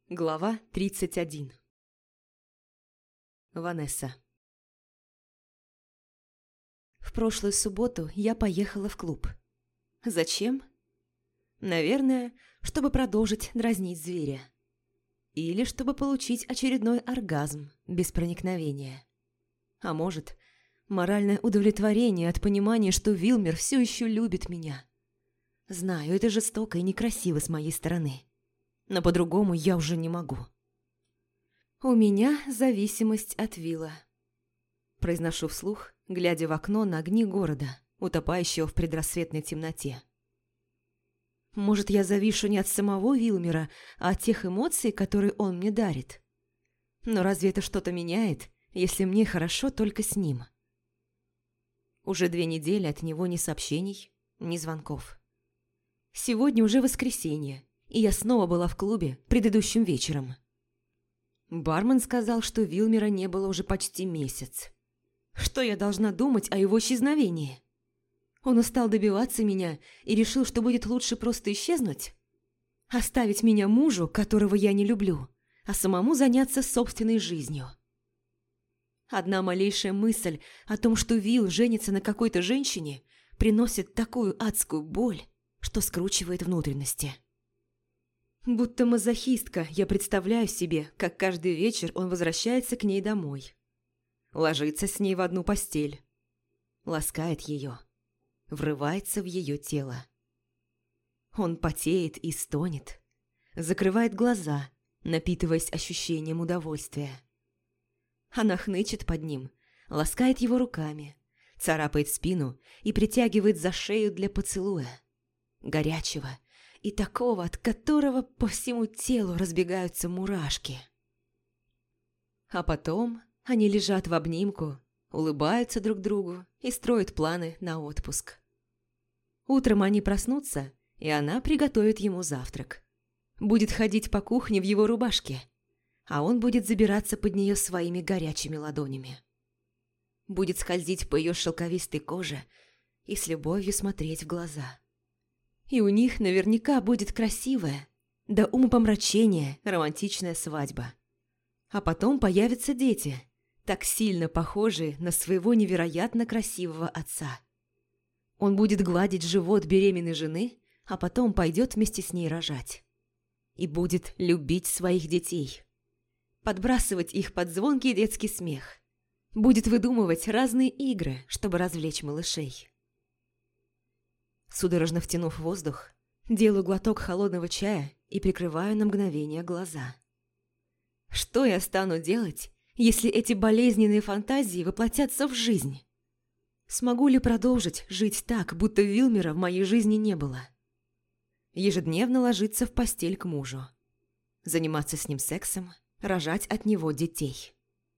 Глава 31. Ванесса. В прошлую субботу я поехала в клуб. Зачем? Наверное, чтобы продолжить дразнить зверя. Или чтобы получить очередной оргазм без проникновения. А может, моральное удовлетворение от понимания, что Вилмер все еще любит меня. Знаю, это жестоко и некрасиво с моей стороны. Но по-другому я уже не могу. «У меня зависимость от Вилла», – произношу вслух, глядя в окно на огни города, утопающего в предрассветной темноте. Может, я завишу не от самого Вилмера, а от тех эмоций, которые он мне дарит. Но разве это что-то меняет, если мне хорошо только с ним? Уже 2 недели от него ни сообщений, ни звонков. Сегодня уже воскресенье, и я снова была в клубе предыдущим вечером. Бармен сказал, что Вилмера не было уже почти месяц. Что я должна думать о его исчезновении? Он устал добиваться меня и решил, что будет лучше просто исчезнуть? Оставить меня мужу, которого я не люблю, а самому заняться собственной жизнью? Одна малейшая мысль о том, что Вилл женится на какой-то женщине, приносит такую адскую боль, что скручивает внутренности. Будто мазохистка, я представляю себе, как каждый вечер он возвращается к ней домой. Ложится с ней в одну постель. Ласкает ее. Врывается в ее тело. Он потеет и стонет. Закрывает глаза, напитываясь ощущением удовольствия. Она хнычет под ним, ласкает его руками, царапает спину и притягивает за шею для поцелуя. Горячего и такого, от которого по всему телу разбегаются мурашки. А потом они лежат в обнимку, улыбаются друг другу и строят планы на отпуск. Утром они проснутся, и она приготовит ему завтрак. Будет ходить по кухне в его рубашке, а он будет забираться под нее своими горячими ладонями. Будет скользить по ее шелковистой коже и с любовью смотреть в глаза. И у них наверняка будет красивая, до умопомрачения романтичная свадьба. А потом появятся дети, так сильно похожие на своего невероятно красивого отца. Он будет гладить живот беременной жены, а потом пойдет вместе с ней рожать. И будет любить своих детей. Подбрасывать их под звонкий детский смех. Будет выдумывать разные игры, чтобы развлечь малышей. Судорожно втянув воздух, делаю глоток холодного чая и прикрываю на мгновение глаза. Что я стану делать, если эти болезненные фантазии воплотятся в жизнь? Смогу ли продолжить жить так, будто Вилмера в моей жизни не было? Ежедневно ложиться в постель к мужу. Заниматься с ним сексом, рожать от него детей.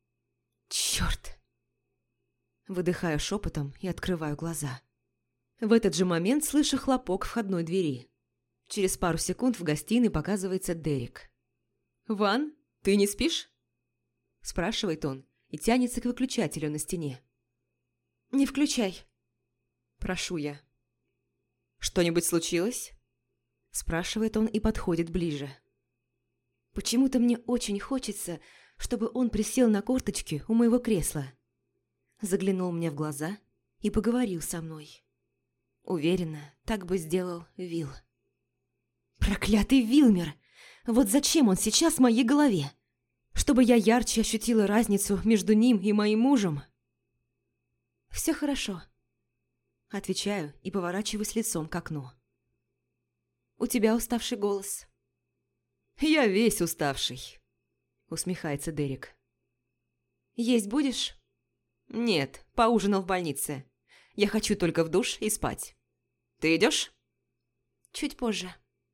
Чёрт! Выдыхаю шепотом и открываю глаза. В этот же момент слышу хлопок входной двери. Через пару секунд в гостиной показывается Дерек. «Ван, ты не спишь?» Спрашивает он и тянется к выключателю на стене. «Не включай», – прошу я. «Что-нибудь случилось?» Спрашивает он и подходит ближе. Почему-то мне очень хочется, чтобы он присел на корточки у моего кресла, заглянул мне в глаза и поговорил со мной. Уверена, так бы сделал Вилл. Проклятый Вилмер! Вот зачем он сейчас в моей голове? Чтобы я ярче ощутила разницу между ним и моим мужем? «Все хорошо», – отвечаю и поворачиваюсь лицом к окну. «У тебя уставший голос». «Я весь уставший», – усмехается Дерек. «Есть будешь?» «Нет, поужинал в больнице. Я хочу только в душ и спать. Ты идешь?» «Чуть позже».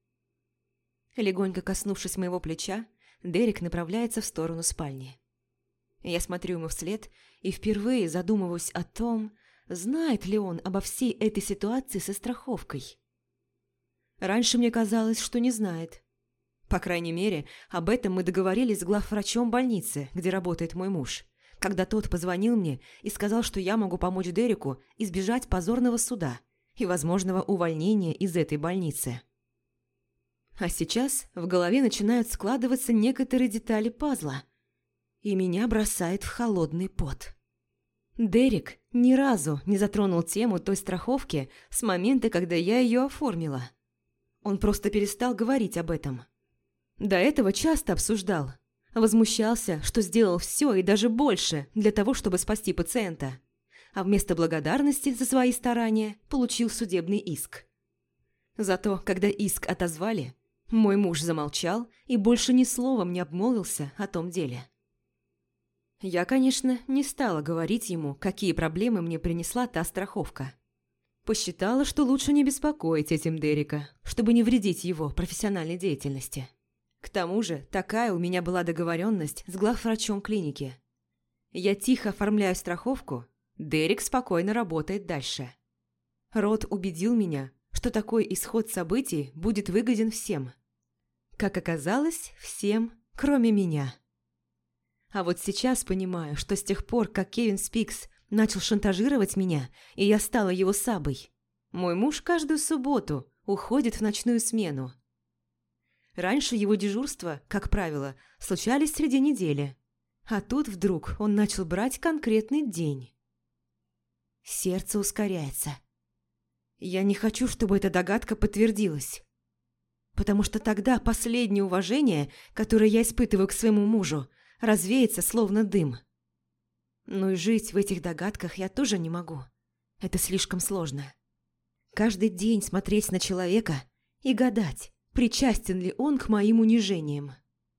Легонько коснувшись моего плеча, Дерек направляется в сторону спальни. Я смотрю ему вслед и впервые задумываюсь о том, знает ли он обо всей этой ситуации со страховкой. Раньше мне казалось, что не знает. По крайней мере, об этом мы договорились с главврачом больницы, где работает мой муж, когда тот позвонил мне и сказал, что я могу помочь Дереку избежать позорного суда и возможного увольнения из этой больницы. А сейчас в голове начинают складываться некоторые детали пазла, и меня бросает в холодный пот. Дерек ни разу не затронул тему той страховки с момента, когда я ее оформила. Он просто перестал говорить об этом. До этого часто обсуждал. Возмущался, что сделал все и даже больше для того, чтобы спасти пациента. А вместо благодарности за свои старания получил судебный иск. Зато, когда иск отозвали, мой муж замолчал и больше ни словом не обмолвился о том деле. Я, конечно, не стала говорить ему, какие проблемы мне принесла та страховка. Посчитала, что лучше не беспокоить этим Дерека, чтобы не вредить его профессиональной деятельности. К тому же, такая у меня была договоренность с главврачом клиники. Я тихо оформляю страховку, Дерек спокойно работает дальше. Род убедил меня, что такой исход событий будет выгоден всем. Как оказалось, всем, кроме меня. А вот сейчас понимаю, что с тех пор, как Кевин Спикс начал шантажировать меня, и я стала его сабой, мой муж каждую субботу уходит в ночную смену. Раньше его дежурства, как правило, случались среди недели, а тут вдруг он начал брать конкретный день. Сердце ускоряется. Я не хочу, чтобы эта догадка подтвердилась, потому что тогда последнее уважение, которое я испытываю к своему мужу, развеется словно дым. Но и жить в этих догадках я тоже не могу. Это слишком сложно. Каждый день смотреть на человека и гадать, причастен ли он к моим унижениям.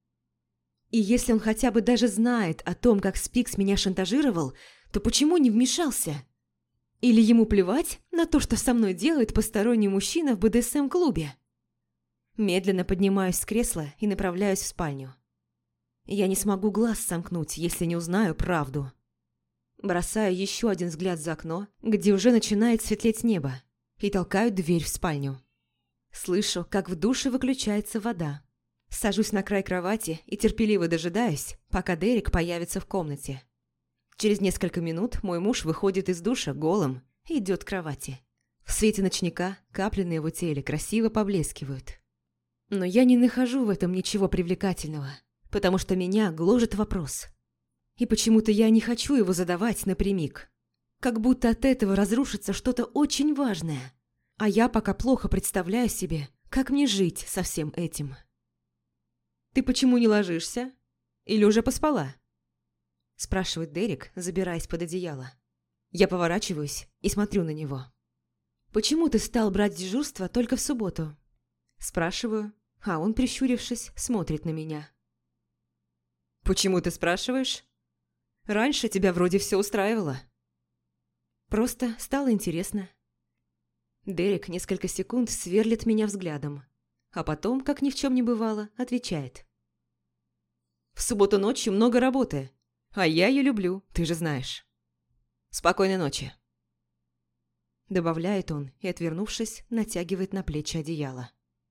И если он хотя бы даже знает о том, как Спикс меня шантажировал, то почему не вмешался? Или ему плевать на то, что со мной делает посторонний мужчина в БДСМ-клубе? Медленно поднимаюсь с кресла и направляюсь в спальню. Я не смогу глаз сомкнуть, если не узнаю правду. Бросаю еще один взгляд за окно, где уже начинает светлеть небо, и толкаю дверь в спальню. Слышу, как в душе выключается вода. Сажусь на край кровати и терпеливо дожидаюсь, пока Дерек появится в комнате. Через несколько минут мой муж выходит из душа голым и идет к кровати. В свете ночника капли на его теле красиво поблескивают. Но я не нахожу в этом ничего привлекательного, потому что меня гложет вопрос. И почему-то я не хочу его задавать напрямик. Как будто от этого разрушится что-то очень важное. А я пока плохо представляю себе, как мне жить со всем этим. «Ты почему не ложишься? Или уже поспала?» Спрашивает Дерек, забираясь под одеяло. Я поворачиваюсь и смотрю на него. «Почему ты стал брать дежурство только в субботу?» Спрашиваю, а он, прищурившись, смотрит на меня. «Почему ты спрашиваешь? Раньше тебя вроде все устраивало». Просто стало интересно. Дерек несколько секунд сверлит меня взглядом, а потом, как ни в чем не бывало, отвечает. «В субботу ночью много работы, а я ее люблю, ты же знаешь. Спокойной ночи». Добавляет он и, отвернувшись, натягивает на плечи одеяло.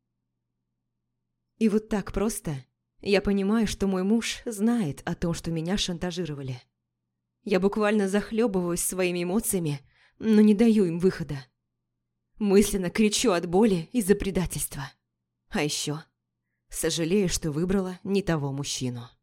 И вот так просто я понимаю, что мой муж знает о том, что меня шантажировали. Я буквально захлебываюсь своими эмоциями, но не даю им выхода. Мысленно кричу от боли из-за предательства. А еще сожалею, что выбрала не того мужчину.